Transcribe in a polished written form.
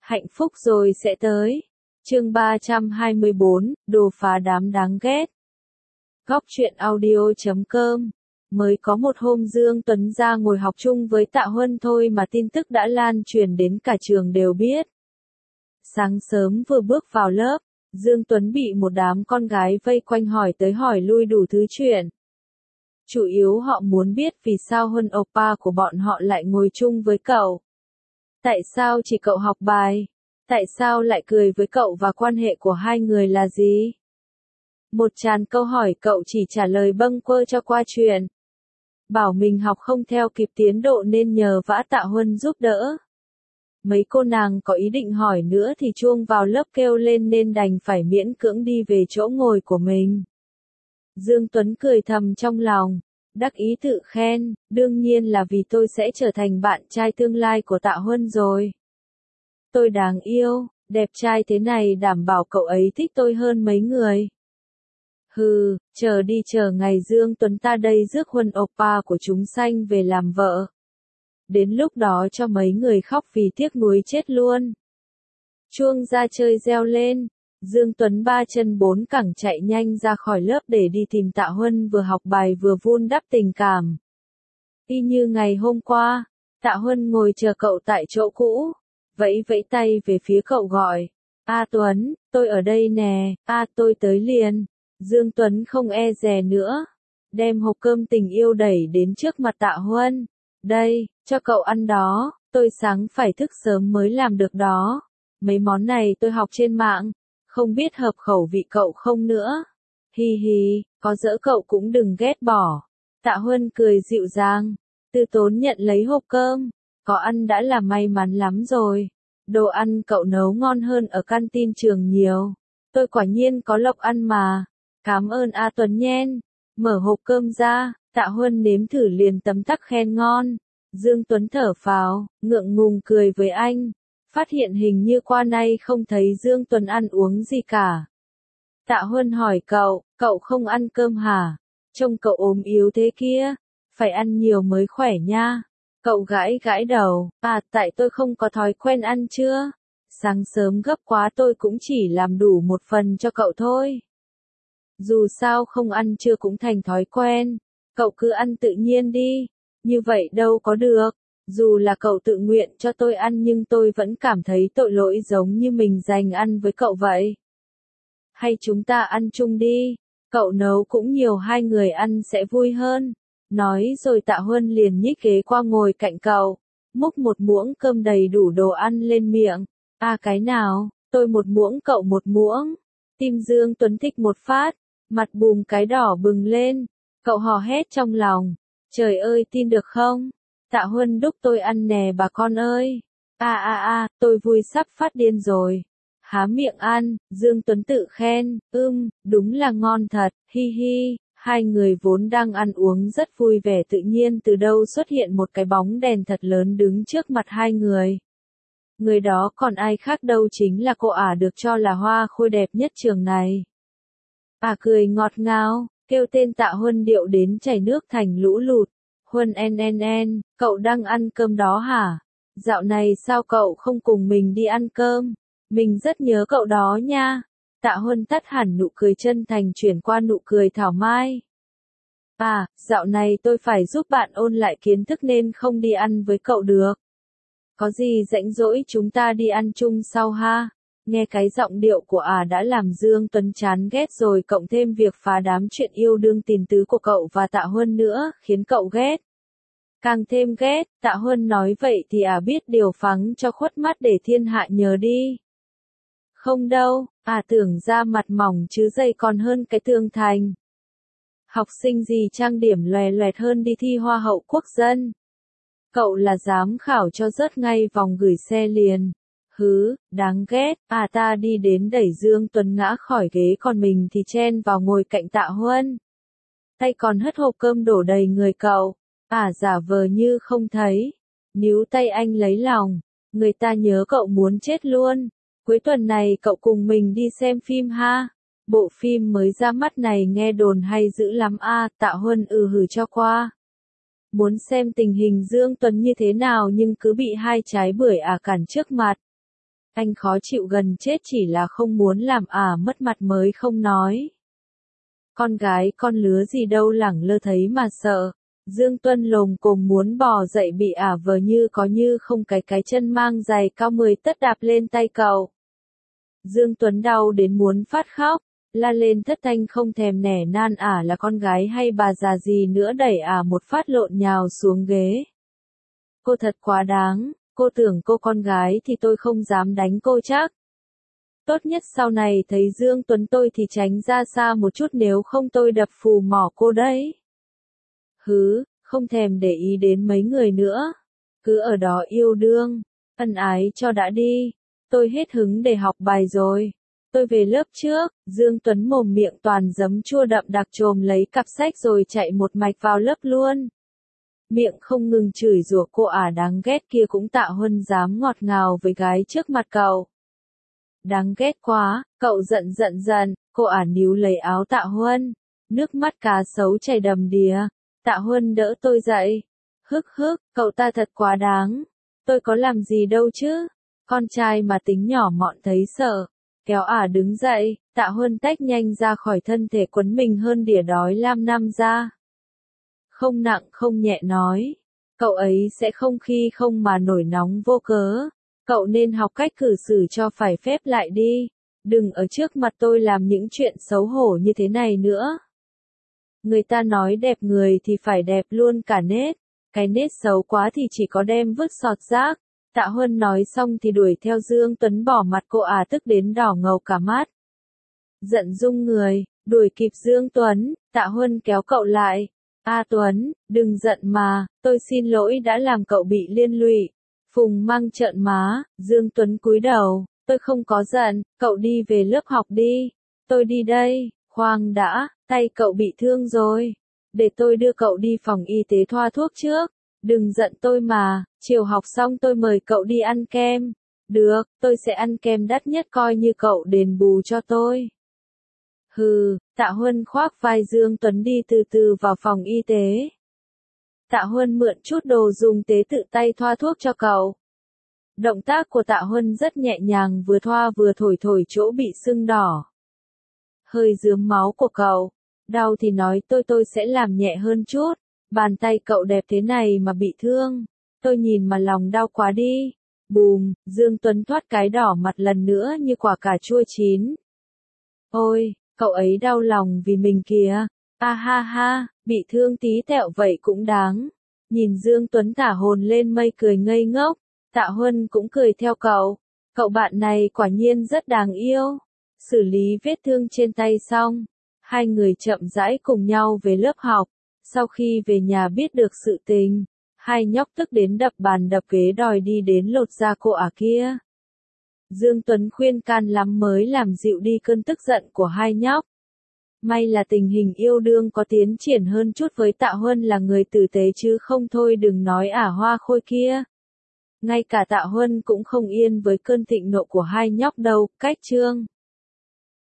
Hạnh phúc rồi sẽ tới. Chương 324, đồ phá đám đáng ghét. Góc truyện audio.com. Mới có một hôm Dương Tuấn ra ngồi học chung với Tạ Huân thôi mà tin tức đã lan truyền đến cả trường đều biết. Sáng sớm vừa bước vào lớp, Dương Tuấn bị một đám con gái vây quanh hỏi tới hỏi lui đủ thứ chuyện. Chủ yếu họ muốn biết vì sao Huân oppa của bọn họ lại ngồi chung với cậu. Tại sao chỉ cậu học bài? Tại sao lại cười với cậu và quan hệ của hai người là gì? Một tràn câu hỏi cậu chỉ trả lời bâng quơ cho qua chuyện. Bảo mình học không theo kịp tiến độ nên nhờ vả Tạ Huân giúp đỡ. Mấy cô nàng có ý định hỏi nữa thì chuông vào lớp kêu lên nên đành phải miễn cưỡng đi về chỗ ngồi của mình. Dương Tuấn cười thầm trong lòng, đắc ý tự khen, đương nhiên là vì tôi sẽ trở thành bạn trai tương lai của Tạ Huân rồi. Tôi đáng yêu, đẹp trai thế này đảm bảo cậu ấy thích tôi hơn mấy người. Hừ, chờ ngày Dương Tuấn ta đây rước Huân oppa của chúng sanh về làm vợ. Đến lúc đó cho mấy người khóc vì tiếc nuối chết luôn. Chuông ra chơi reo lên, Dương Tuấn ba chân bốn cẳng chạy nhanh ra khỏi lớp để đi tìm Tạ Huân vừa học bài vừa vun đắp tình cảm. Y như ngày hôm qua, Tạ Huân ngồi chờ cậu tại chỗ cũ, vẫy tay về phía cậu gọi, "A Tuấn, tôi ở đây nè, tôi tới liền." Dương Tuấn không e dè nữa, đem hộp cơm tình yêu đẩy đến trước mặt Tạ Huân. "Đây, cho cậu ăn đó, tôi sáng phải thức sớm mới làm được đó. Mấy món này tôi học trên mạng, không biết hợp khẩu vị cậu không nữa. Hi hi, có dỡ cậu cũng đừng ghét bỏ." Tạ Huân cười dịu dàng, từ tốn nhận lấy hộp cơm, "Có ăn đã là may mắn lắm rồi. Đồ ăn cậu nấu ngon hơn ở canteen trường nhiều. Tôi quả nhiên có lộc ăn mà. Cảm ơn A Tuấn nhen." Mở hộp cơm ra, Tạ Huân nếm thử liền tấm tắc khen ngon. Dương Tuấn thở phào, ngượng ngùng cười với anh. Phát hiện hình như qua nay không thấy Dương Tuấn ăn uống gì cả. Tạ Huân hỏi cậu không ăn cơm hả? Trông cậu ốm yếu thế kia, phải ăn nhiều mới khỏe nha. Cậu gãi đầu, tại tôi không có thói quen ăn trưa. Sáng sớm gấp quá tôi cũng chỉ làm đủ một phần cho cậu thôi. Dù sao không ăn trưa cũng thành thói quen, cậu cứ ăn tự nhiên đi, như vậy đâu có được. Dù là cậu tự nguyện cho tôi ăn nhưng tôi vẫn cảm thấy tội lỗi giống như mình dành ăn với cậu vậy. Hay chúng ta ăn chung đi, cậu nấu cũng nhiều hai người ăn sẽ vui hơn. Nói rồi Tạ Huân liền nhích ghế qua ngồi cạnh cậu, múc một muỗng cơm đầy đủ đồ ăn lên miệng. Cái nào, tôi một muỗng cậu một muỗng. Tim Dương Tuấn thích một phát, mặt bùm cái đỏ bừng lên, cậu hò hét trong lòng. Trời ơi tin được không? Tạ Huân đúc tôi ăn nè bà con ơi. Tôi vui sắp phát điên rồi. Há miệng ăn, Dương Tuấn tự khen, đúng là ngon thật, hi hi. Hai người vốn đang ăn uống rất vui vẻ tự nhiên từ đâu xuất hiện một cái bóng đèn thật lớn đứng trước mặt hai người. Người đó còn ai khác đâu chính là cô ả được cho là hoa khôi đẹp nhất trường này. Cười ngọt ngào, kêu tên Tạ Huân điệu đến chảy nước thành lũ lụt. Huân cậu đang ăn cơm đó hả? Dạo này sao cậu không cùng mình đi ăn cơm? Mình rất nhớ cậu đó nha. Tạ Huân tắt hẳn nụ cười chân thành chuyển qua nụ cười thảo mai. Dạo này tôi phải giúp bạn ôn lại kiến thức nên không đi ăn với cậu được. Có gì rảnh rỗi chúng ta đi ăn chung sau ha? Nghe cái giọng điệu của đã làm Dương Tuấn chán ghét rồi cộng thêm việc phá đám chuyện yêu đương tình tứ của cậu và Tạ Huân nữa, khiến cậu ghét. Càng thêm ghét, Tạ Huân nói vậy thì biết điều phắng cho khuất mắt để thiên hạ nhờ đi. Không đâu, tưởng ra mặt mỏng chứ dây còn hơn cái tường thành. Học sinh gì trang điểm loè loẹt hơn đi thi Hoa hậu quốc dân. Cậu là giám khảo cho rớt ngay vòng gửi xe liền. Hứ, đáng ghét, ta đi đến đẩy Dương Tuấn ngã khỏi ghế còn mình thì chen vào ngồi cạnh Tạ Huân. Tay còn hất hộp cơm đổ đầy người cậu, giả vờ như không thấy. Níu tay anh lấy lòng, người ta nhớ cậu muốn chết luôn. Cuối tuần này cậu cùng mình đi xem phim ha. Bộ phim mới ra mắt này nghe đồn hay dữ lắm Tạ Huân hử cho qua. Muốn xem tình hình Dương Tuấn như thế nào nhưng cứ bị hai trái bưởi cản trước mặt. Anh khó chịu gần chết chỉ là không muốn làm mất mặt mới không nói. Con gái con lứa gì đâu lẳng lơ thấy mà sợ. Dương Tuân lồm cồm muốn bò dậy bị vờ như có như không cái chân mang giày cao 10 tấc đạp lên tay cậu. Dương Tuấn đau đến muốn phát khóc, la lên thất thanh không thèm nể nan là con gái hay bà già gì nữa đẩy một phát lộn nhào xuống ghế. Cô thật quá đáng, cô tưởng cô con gái thì tôi không dám đánh cô chắc. Tốt nhất sau này thấy Dương Tuấn tôi thì tránh ra xa một chút nếu không tôi đập phù mỏ cô đấy. Hứ, không thèm để ý đến mấy người nữa. Cứ ở đó yêu đương, ân ái cho đã đi. Tôi hết hứng để học bài rồi. Tôi về lớp trước, Dương Tuấn mồm miệng toàn giấm chua đậm đặc trồm lấy cặp sách rồi chạy một mạch vào lớp luôn. Miệng không ngừng chửi rủa cô đáng ghét kia cũng Tạ Huân dám ngọt ngào với gái trước mặt cậu. Đáng ghét quá, cậu giận, cô níu lấy áo Tạ Huân. Nước mắt cá sấu chảy đầm đìa. Tạ Huân đỡ tôi dậy. Hức, cậu ta thật quá đáng. Tôi có làm gì đâu chứ. Con trai mà tính nhỏ mọn thấy sợ. Kéo đứng dậy, Tạ Huân tách nhanh ra khỏi thân thể quấn mình hơn đỉa đói lam năm ra. Không nặng không nhẹ nói. Cậu ấy sẽ không khi không mà nổi nóng vô cớ. Cậu nên học cách cư xử cho phải phép lại đi. Đừng ở trước mặt tôi làm những chuyện xấu hổ như thế này nữa. Người ta nói đẹp người thì phải đẹp luôn cả nết. Cái nết xấu quá thì chỉ có đem vứt sọt rác. Tạ Huân nói xong thì đuổi theo Dương Tuấn bỏ mặt cô tức đến đỏ ngầu cả mắt. Giận rung người, đuổi kịp Dương Tuấn, Tạ Huân kéo cậu lại. Tuấn, đừng giận mà, tôi xin lỗi đã làm cậu bị liên lụy. Phùng Mang trợn má, Dương Tuấn cúi đầu, tôi không có giận, cậu đi về lớp học đi. Tôi đi đây, khoan đã, tay cậu bị thương rồi. Để tôi đưa cậu đi phòng y tế thoa thuốc trước. Đừng giận tôi mà, chiều học xong tôi mời cậu đi ăn kem. Được, tôi sẽ ăn kem đắt nhất coi như cậu đền bù cho tôi. Hừ, Tạ Huân khoác vai Dương Tuấn đi từ từ vào phòng y tế. Tạ Huân mượn chút đồ dùng tế tự tay thoa thuốc cho cậu. Động tác của Tạ Huân rất nhẹ nhàng vừa thoa vừa thổi chỗ bị sưng đỏ. Hơi rướm máu của cậu. Đau thì nói tôi sẽ làm nhẹ hơn chút. Bàn tay cậu đẹp thế này mà bị thương. Tôi nhìn mà lòng đau quá đi. Bùm, Dương Tuấn thoát cái đỏ mặt lần nữa như quả cà chua chín. Ôi, cậu ấy đau lòng vì mình kìa. Ha, bị thương tí tẹo vậy cũng đáng. Nhìn Dương Tuấn thả hồn lên mây cười ngây ngốc. Tạ Huân cũng cười theo cậu. Cậu bạn này quả nhiên rất đáng yêu. Xử lý vết thương trên tay xong. Hai người chậm rãi cùng nhau về lớp học. Sau khi về nhà biết được sự tình, hai nhóc tức đến đập bàn đập ghế đòi đi đến lột da cô kia. Dương Tuấn khuyên can lắm mới làm dịu đi cơn tức giận của hai nhóc. May là tình hình yêu đương có tiến triển hơn chút với Tạ Huân là người tử tế chứ không thôi đừng nói hoa khôi kia. Ngay cả Tạ Huân cũng không yên với cơn thịnh nộ của hai nhóc đâu, cách chương.